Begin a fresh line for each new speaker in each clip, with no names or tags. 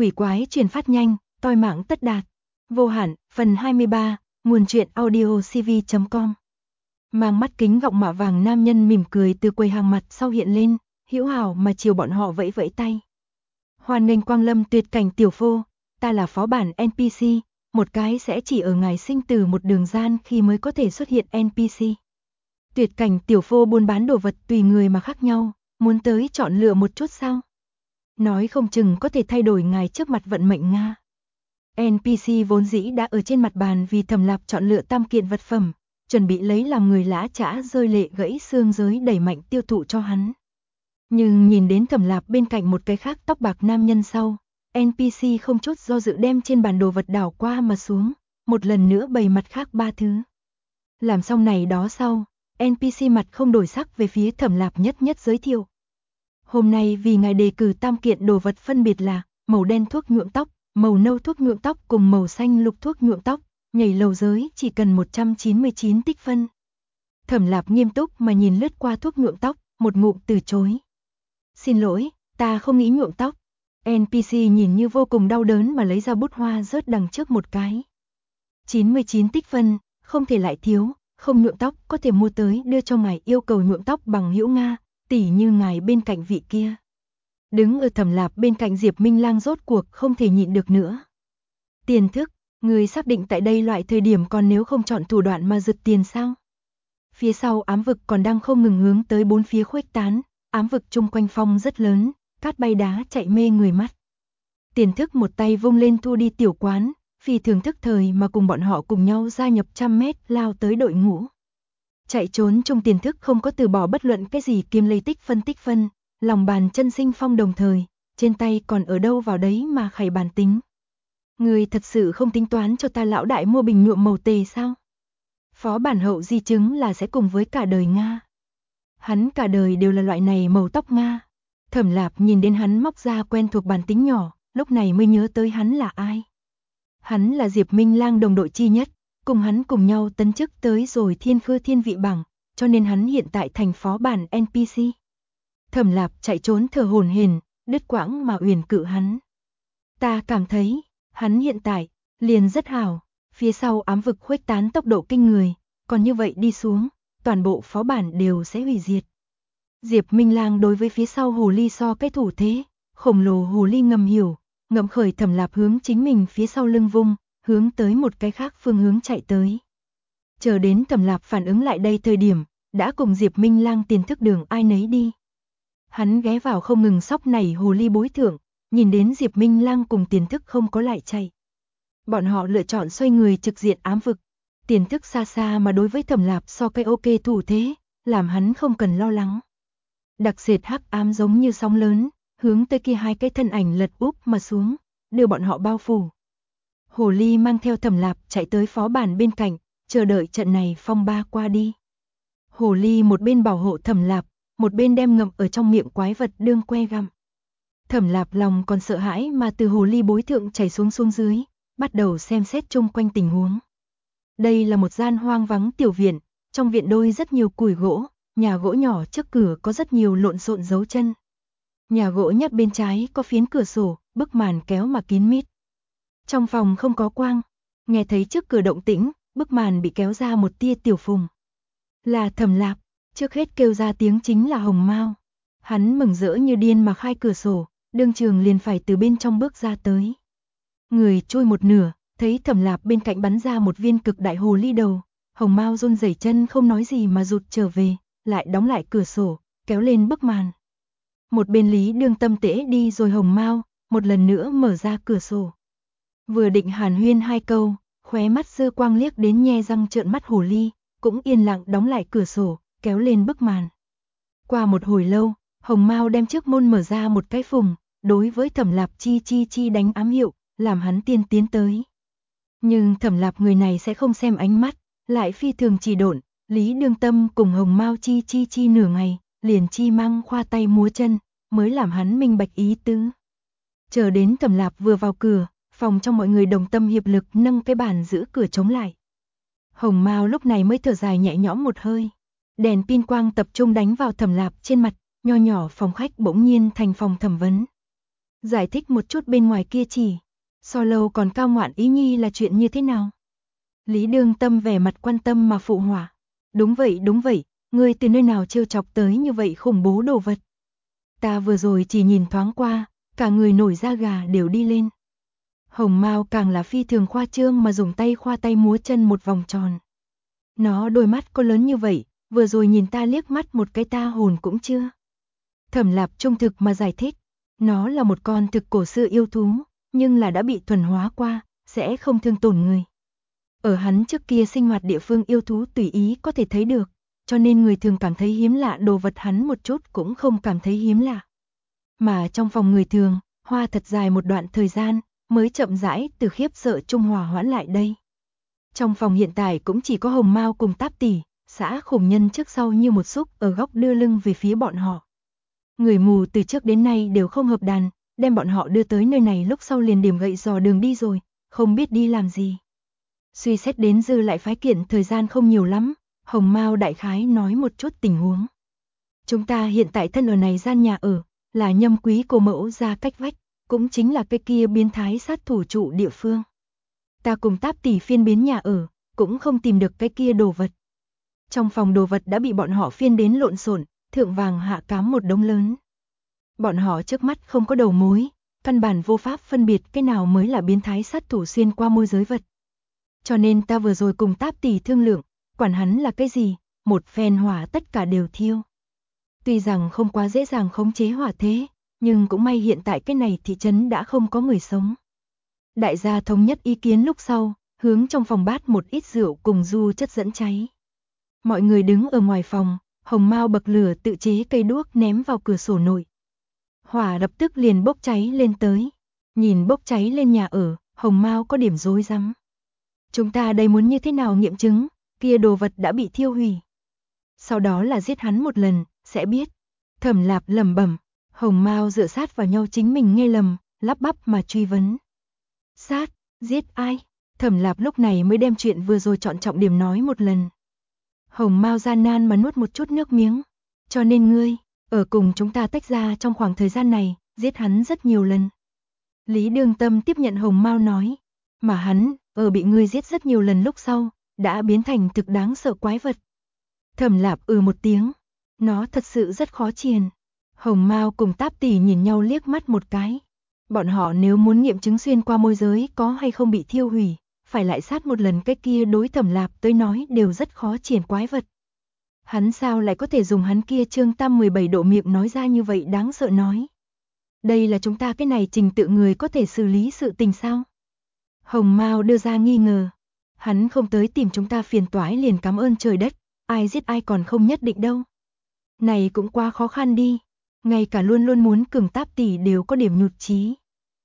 quỷ quái truyền phát nhanh, toi mạng tất đạt. Vô hạn, phần 23, nguồn truyện audio cv.com. Mang mắt kính gọng mạ vàng nam nhân mỉm cười từ quầy hàng mặt sau hiện lên, hữu hảo mà chiều bọn họ vẫy vẫy tay. Hoan nghênh quang lâm tuyệt cảnh tiểu phô, ta là phó bản NPC, một cái sẽ chỉ ở ngài sinh tử một đường gian khi mới có thể xuất hiện NPC. Tuyệt cảnh tiểu phô buôn bán đồ vật tùy người mà khác nhau, muốn tới chọn lựa một chút sao? Nói không chừng có thể thay đổi ngài trước mặt vận mệnh Nga. NPC vốn dĩ đã ở trên mặt bàn vì Thẩm Lạp chọn lựa tam kiện vật phẩm, chuẩn bị lấy làm người lã chã rơi lệ gãy xương giới đẩy mạnh tiêu thụ cho hắn. Nhưng nhìn đến Thẩm Lạp bên cạnh một cái khác tóc bạc nam nhân sau, NPC không chút do dự đem trên bàn đồ vật đảo qua mà xuống, một lần nữa bày mặt khác ba thứ. Làm xong này đó sau, NPC mặt không đổi sắc về phía Thẩm Lạp nhất nhất giới thiệu. Hôm nay vì ngài đề cử tam kiện đồ vật phân biệt là màu đen thuốc nhuộm tóc, màu nâu thuốc nhuộm tóc cùng màu xanh lục thuốc nhuộm tóc, nhảy lầu giới chỉ cần 199 tích phân. Thẩm Lạp nghiêm túc mà nhìn lướt qua thuốc nhuộm tóc, một ngụm từ chối. Xin lỗi, ta không nghĩ nhuộm tóc. NPC nhìn như vô cùng đau đớn mà lấy ra bút hoa rớt đằng trước một cái. 99 tích phân, không thể lại thiếu, không nhuộm tóc có thể mua tới đưa cho ngài yêu cầu nhuộm tóc bằng hữu Nga, tỉ như ngài bên cạnh vị kia. Đứng ở Thẩm Lạp bên cạnh Diệp Minh Lang rốt cuộc không thể nhịn được nữa. Tiền thức, người xác định tại đây loại thời điểm còn nếu không chọn thủ đoạn mà giật tiền sao? Phía sau ám vực còn đang không ngừng hướng tới bốn phía khuếch tán, ám vực chung quanh phong rất lớn, cát bay đá chạy mê người mắt. Tiền thức một tay vung lên thu đi tiểu quán, phi thường thức thời mà cùng bọn họ cùng nhau gia nhập 100 mét lao tới đội ngũ. Chạy trốn trong tiền thức không có từ bỏ bất luận cái gì kiêm lấy tích phân, lòng bàn chân sinh phong đồng thời, trên tay còn ở đâu vào đấy mà khải bàn tính. Người thật sự không tính toán cho ta lão đại mua bình nhuộm màu tề sao? Phó bản hậu di chứng là sẽ cùng với cả đời Nga. Hắn cả đời đều là loại này màu tóc Nga. Thẩm Lạp nhìn đến hắn móc ra quen thuộc bản tính nhỏ, lúc này mới nhớ tới hắn là ai. Hắn là Diệp Minh Lang đồng đội chi nhất, cùng hắn cùng nhau tấn chức tới rồi thiên khư thiên vị bảng, cho nên hắn hiện tại thành phó bản NPC. Thẩm Lạp chạy trốn thở hổn hển, đứt quãng mà uyển cự hắn. Ta cảm thấy, hắn hiện tại, liền rất hảo, phía sau ám vực khuếch tán tốc độ kinh người, còn như vậy đi xuống, toàn bộ phó bản đều sẽ hủy diệt. Diệp Minh Lang đối với phía sau hồ ly so cái thủ thế, khổng lồ hồ ly ngầm hiểu, ngậm khởi Thẩm Lạp hướng chính mình phía sau lưng vung, hướng tới một cái khác phương hướng chạy tới. Chờ đến Thẩm Lạp phản ứng lại đây thời điểm, đã cùng Diệp Minh Lang tiền thức đường ai nấy đi. Hắn ghé vào không ngừng sóc nảy hồ ly bối thượng, nhìn đến Diệp Minh Lang cùng tiền thức không có lại chạy. Bọn họ lựa chọn xoay người trực diện ám vực. Tiền thức xa xa mà đối với Thẩm Lạp so cái ok thủ thế, làm hắn không cần lo lắng. Đặc sệt hắc ám giống như sóng lớn, hướng tới kia hai cái thân ảnh lật úp mà xuống, đưa bọn họ bao phủ. Hồ ly mang theo Thẩm Lạp chạy tới phó bản bên cạnh, chờ đợi trận này phong ba qua đi. Hồ ly một bên bảo hộ Thẩm Lạp, một bên đem ngậm ở trong miệng quái vật đương que gặm. Thẩm Lạp lòng còn sợ hãi mà từ hồ ly bối thượng chảy xuống dưới, bắt đầu xem xét chung quanh tình huống. Đây là một gian hoang vắng tiểu viện, trong viện đôi rất nhiều củi gỗ, nhà gỗ nhỏ trước cửa có rất nhiều lộn xộn dấu chân. Nhà gỗ nhất bên trái có phiến cửa sổ, bức màn kéo mà kín mít. Trong phòng không có quang, nghe thấy trước cửa động tĩnh, bức màn bị kéo ra một tia tiểu phùng. Là Thẩm Lạp, trước hết kêu ra tiếng chính là Hồng Mao. Hắn mừng rỡ như điên mà khai cửa sổ, đương trường liền phải từ bên trong bước ra tới. Người trôi một nửa, thấy Thẩm Lạp bên cạnh bắn ra một viên cực đại hồ ly đầu, Hồng Mao run rẩy chân không nói gì mà rụt trở về, lại đóng lại cửa sổ, kéo lên bức màn. Một bên Lý Đương Tâm tễ đi rồi Hồng Mao, một lần nữa mở ra cửa sổ. Vừa định hàn huyên hai câu, khóe mắt dư quang liếc đến nhe răng trợn mắt hồ ly, cũng yên lặng đóng lại cửa sổ, kéo lên bức màn. Qua một hồi lâu, Hồng Mao đem trước môn mở ra một cái phùng, đối với Thẩm Lạp chi đánh ám hiệu, làm hắn tiến tới. Nhưng Thẩm Lạp người này sẽ không xem ánh mắt, lại phi thường trì độn, Lý Đương Tâm cùng Hồng Mao chi nửa ngày, liền chi mang khoa tay múa chân, mới làm hắn minh bạch ý tứ. Chờ đến Thẩm Lạp vừa vào cửa, phòng trong mọi người đồng tâm hiệp lực nâng cái bàn giữ cửa chống lại. Hồng Mao lúc này mới thở dài nhẹ nhõm một hơi. Đèn pin quang tập trung đánh vào Thẩm Lạp trên mặt, nho nhỏ phòng khách bỗng nhiên thành phòng thẩm vấn. Giải thích một chút bên ngoài kia chỉ. So lâu còn cao ngoạn ý nhi là chuyện như thế nào? Lý Đương Tâm vẻ mặt quan tâm mà phụ họa. Đúng vậy, ngươi từ nơi nào trêu chọc tới như vậy khủng bố đồ vật. Ta vừa rồi chỉ nhìn thoáng qua, cả người nổi da gà đều đi lên. Hồng Mao càng là phi thường khoa trương mà dùng tay khoa tay múa chân một vòng tròn. Nó đôi mắt có lớn như vậy, vừa rồi nhìn ta liếc mắt một cái ta hồn cũng chưa. Thẩm Lạp trung thực mà giải thích, nó là một con thực cổ xưa yêu thú, nhưng là đã bị thuần hóa qua, sẽ không thương tổn người. Ở hắn trước kia sinh hoạt địa phương yêu thú tùy ý có thể thấy được, cho nên người thường cảm thấy hiếm lạ đồ vật hắn một chút cũng không cảm thấy hiếm lạ. Mà trong phòng người thường, hoa thật dài một đoạn thời gian, mới chậm rãi từ khiếp sợ trung hòa hoãn lại đây. Trong phòng hiện tại cũng chỉ có Hồng Mao cùng Táp Tỷ, xã khủng nhân trước sau như một xúc ở góc đưa lưng về phía bọn họ. Người mù từ trước đến nay đều không hợp đàn, đem bọn họ đưa tới nơi này lúc sau liền điểm gậy dò đường đi rồi, không biết đi làm gì. Suy xét đến dư lại phái kiện thời gian không nhiều lắm, Hồng Mao đại khái nói một chút tình huống. Chúng ta hiện tại thân ở này gian nhà ở, là Nhâm Quý cô mẫu ra cách vách, cũng chính là cái kia biến thái sát thủ trụ địa phương. Ta cùng Táp Tỷ phiên biến nhà ở, cũng không tìm được cái kia đồ vật. Trong phòng đồ vật đã bị bọn họ phiên đến lộn xộn, thượng vàng hạ cám một đống lớn. Bọn họ trước mắt không có đầu mối, căn bản vô pháp phân biệt cái nào mới là biến thái sát thủ xuyên qua môi giới vật. Cho nên ta vừa rồi cùng Táp Tỷ thương lượng, quản hắn là cái gì, một phen hỏa tất cả đều thiêu. Tuy rằng không quá dễ dàng khống chế hỏa thế, nhưng cũng may hiện tại cái này thị trấn đã không có người sống. Đại gia thống nhất ý kiến lúc sau, hướng trong phòng bát một ít rượu cùng du chất dẫn cháy. Mọi người đứng ở ngoài phòng, Hồng Mao bậc lửa tự chế cây đuốc ném vào cửa sổ nội. Hỏa lập tức liền bốc cháy lên tới. Nhìn bốc cháy lên nhà ở, Hồng Mao có điểm rối rắm. Chúng ta đây muốn như thế nào nghiệm chứng, kia đồ vật đã bị thiêu hủy. Sau đó là giết hắn một lần, sẽ biết. Thẩm Lạp lẩm bẩm, Hồng Mao dựa sát vào nhau chính mình nghe lầm, lắp bắp mà truy vấn. Giết ai? Thẩm Lạp lúc này mới đem chuyện vừa rồi chọn trọng điểm nói một lần. Hồng Mao gian nan mà nuốt một chút nước miếng. Cho nên ngươi, ở cùng chúng ta tách ra trong khoảng thời gian này, giết hắn rất nhiều lần. Lý Đương Tâm tiếp nhận Hồng Mao nói. Mà hắn, ở bị ngươi giết rất nhiều lần lúc sau, đã biến thành thực đáng sợ quái vật. Thẩm Lạp một tiếng. Nó thật sự rất khó triền. Hồng Mao cùng Táp Tỷ nhìn nhau liếc mắt một cái. Bọn họ nếu muốn nghiệm chứng xuyên qua môi giới có hay không bị thiêu hủy, phải lại sát một lần cái kia đối Thẩm Lạp tới nói đều rất khó triển quái vật. Hắn sao lại có thể dùng hắn kia chương tam 17 độ miệng nói ra như vậy đáng sợ nói. Đây là chúng ta cái này trình tự người có thể xử lý sự tình sao? Hồng Mao đưa ra nghi ngờ. Hắn không tới tìm chúng ta phiền toái liền cảm ơn trời đất, ai giết ai còn không nhất định đâu. Này cũng quá khó khăn đi, ngay cả luôn luôn muốn cường Táp Tỷ đều có điểm nhụt chí.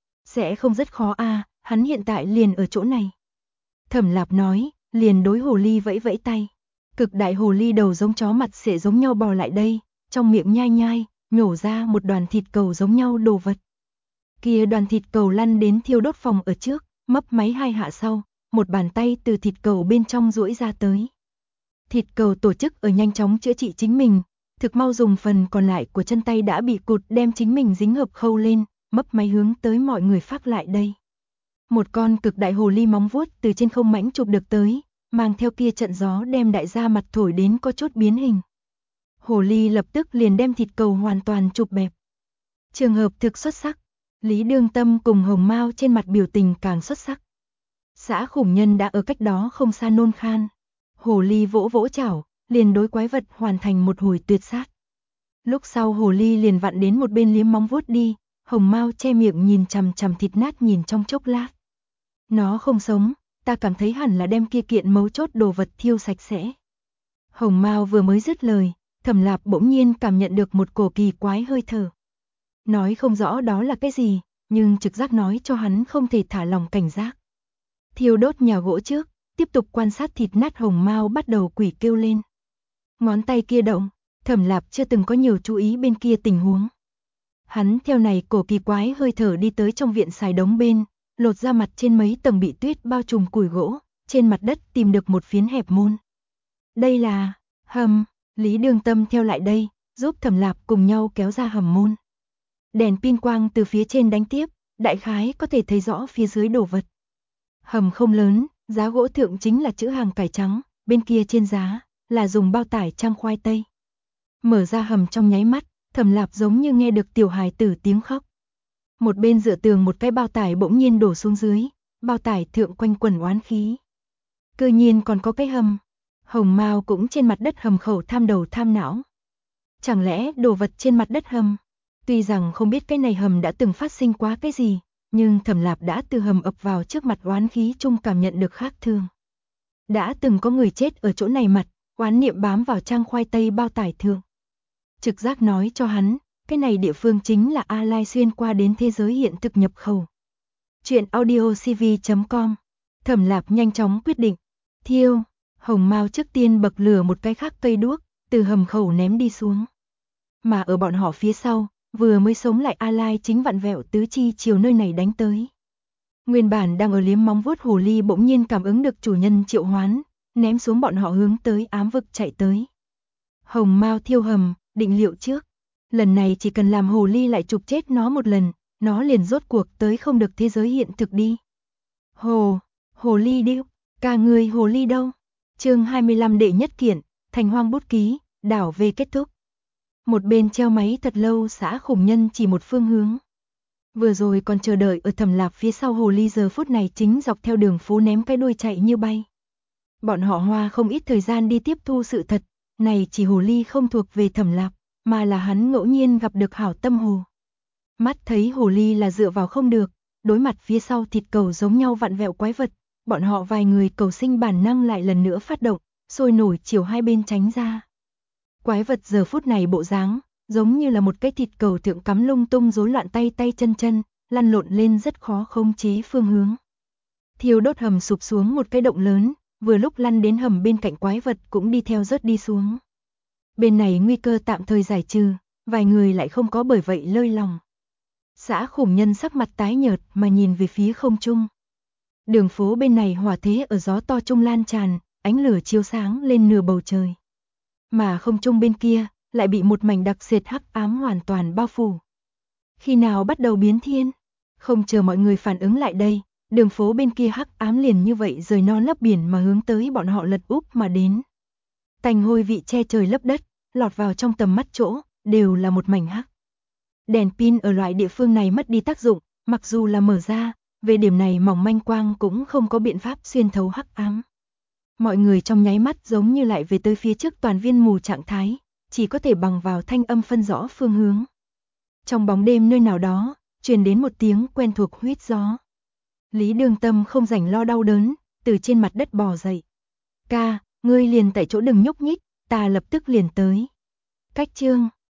Sẽ không rất khó hắn hiện tại liền ở chỗ này. Thẩm Lạp nói, liền đối hồ ly vẫy vẫy tay. Cực đại hồ ly đầu giống chó mặt sẽ giống nhau bò lại đây, trong miệng nhai nhai, nhổ ra một đoàn thịt cầu giống nhau đồ vật. Kia đoàn thịt cầu lăn đến thiêu đốt phòng ở trước, mấp máy hai hạ sau, một bàn tay từ thịt cầu bên trong duỗi ra tới. Thịt cầu tổ chức ở nhanh chóng chữa trị chính mình, thực mau dùng phần còn lại của chân tay đã bị cụt đem chính mình dính hợp khâu lên, mấp máy hướng tới mọi người phát lại đây. Một con cực đại hồ ly móng vuốt từ trên không mãnh chụp được tới, mang theo kia trận gió đem đại gia mặt thổi đến có chút biến hình. Hồ ly lập tức liền đem thịt cầu hoàn toàn chụp bẹp. Trường hợp thực xuất sắc, Lý Đương Tâm cùng Hồng Mao trên mặt biểu tình càng xuất sắc. Xã khủng nhân đã ở cách đó không xa nôn khan. Hồ ly vỗ vỗ chảo, liền đối quái vật hoàn thành một hồi tuyệt sát. Lúc sau hồ ly liền vặn đến một bên liếm móng vuốt đi, Hồng Mao che miệng nhìn chằm chằm thịt nát nhìn trong chốc lát. Nó không sống, ta cảm thấy hẳn là đem kia kiện mấu chốt đồ vật thiêu sạch sẽ. Hồng Mao vừa mới dứt lời, Thẩm Lạp bỗng nhiên cảm nhận được một cổ kỳ quái hơi thở. Nói không rõ đó là cái gì, nhưng trực giác nói cho hắn không thể thả lòng cảnh giác. Thiêu đốt nhà gỗ trước, tiếp tục quan sát thịt nát Hồng Mao bắt đầu quỷ kêu lên. Ngón tay kia động, Thẩm Lạp chưa từng có nhiều chú ý bên kia tình huống. Hắn theo này cổ kỳ quái hơi thở đi tới trong viện xài đống bên, lột ra mặt trên mấy tầng bị tuyết bao trùm củi gỗ, trên mặt đất tìm được một phiến hẹp môn. Đây là hầm, Lý Đương Tâm theo lại đây, giúp Thẩm Lạp cùng nhau kéo ra hầm môn. Đèn pin quang từ phía trên đánh tiếp, đại khái có thể thấy rõ phía dưới đồ vật. Hầm không lớn, giá gỗ thượng chính là chữ hàng cải trắng, bên kia trên giá là dùng bao tải trang khoai tây. Mở ra hầm trong nháy mắt, Thẩm Lạp giống như nghe được tiểu hài tử tiếng khóc. Một bên dựa tường một cái bao tải bỗng nhiên đổ xuống dưới, bao tải thượng quanh quẩn oán khí. Cơ nhiên còn có cái hầm. Hồng Mao cũng trên mặt đất hầm khẩu tham đầu tham não. Chẳng lẽ đồ vật trên mặt đất hầm? Tuy rằng không biết cái này hầm đã từng phát sinh quá cái gì, nhưng Thẩm Lạp đã từ hầm ập vào trước mặt oán khí chung cảm nhận được khác thường. Đã từng có người chết ở chỗ này mặt, oán niệm bám vào trang khoai tây bao tải thượng. Trực giác nói cho hắn, cái này địa phương chính là A Lai xuyên qua đến thế giới hiện thực nhập khẩu. Chuyện audiocv.com. Thẩm Lạp nhanh chóng quyết định. Thiêu. Hồng Mao trước tiên bậc lửa một cái khác cây đuốc, từ hầm khẩu ném đi xuống. Mà ở bọn họ phía sau, vừa mới sống lại A Lai chính vặn vẹo tứ chi chiều nơi này đánh tới. Nguyên bản đang ở liếm móng vuốt hồ ly bỗng nhiên cảm ứng được chủ nhân triệu hoán, ném xuống bọn họ hướng tới ám vực chạy tới. Hồng Mao thiêu hầm, định liệu trước. Lần này chỉ cần làm hồ ly lại chụp chết nó một lần, nó liền rốt cuộc tới không được thế giới hiện thực đi. Hồ ly điêu, ca người hồ ly đâu? Chương 25 đệ nhất kiện, Thành Hoang bút ký, đảo về kết thúc. Một bên treo máy thật lâu xã khủng nhân chỉ một phương hướng. Vừa rồi còn chờ đợi ở Thẩm Lạp phía sau hồ ly giờ phút này chính dọc theo đường phố ném cái đuôi chạy như bay. Bọn họ hoa không ít thời gian đi tiếp thu sự thật, này chỉ hồ ly không thuộc về Thẩm Lạp, mà là hắn ngẫu nhiên gặp được hảo tâm hồ. Mắt thấy hồ ly là dựa vào không được, đối mặt phía sau thịt cầu giống nhau vặn vẹo quái vật, bọn họ vài người cầu sinh bản năng lại lần nữa phát động, sôi nổi chiều hai bên tránh ra. Quái vật giờ phút này bộ dáng, giống như là một cái thịt cầu thượng cắm lung tung rối loạn tay tay chân chân, lăn lộn lên rất khó khống chế phương hướng. Thiêu đốt hầm sụp xuống một cái động lớn, vừa lúc lăn đến hầm bên cạnh quái vật cũng đi theo rớt đi xuống. Bên này nguy cơ tạm thời giải trừ, vài người lại không có bởi vậy lơi lòng. Xã khủng nhân sắc mặt tái nhợt mà nhìn về phía không trung. Đường phố bên này hỏa thế ở gió to trung lan tràn, ánh lửa chiếu sáng lên nửa bầu trời. Mà không trung bên kia, lại bị một mảnh đặc sệt hắc ám hoàn toàn bao phủ. Khi nào bắt đầu biến thiên? Không chờ mọi người phản ứng lại đây, đường phố bên kia hắc ám liền như vậy rời non lấp biển mà hướng tới bọn họ lật úp mà đến. Tành hôi vị che trời lấp đất, lọt vào trong tầm mắt chỗ, đều là một mảnh hắc. Đèn pin ở loại địa phương này mất đi tác dụng, mặc dù là mở ra, về điểm này mỏng manh quang cũng không có biện pháp xuyên thấu hắc ám. Mọi người trong nháy mắt giống như lại về tới phía trước toàn viên mù trạng thái, chỉ có thể bằng vào thanh âm phân rõ phương hướng. Trong bóng đêm nơi nào đó, truyền đến một tiếng quen thuộc huýt gió. Lý Đường Tâm không rảnh lo đau đớn, từ trên mặt đất bò dậy. Ca, ngươi liền tại chỗ đừng nhúc nhích, ta lập tức liền tới. Cách chương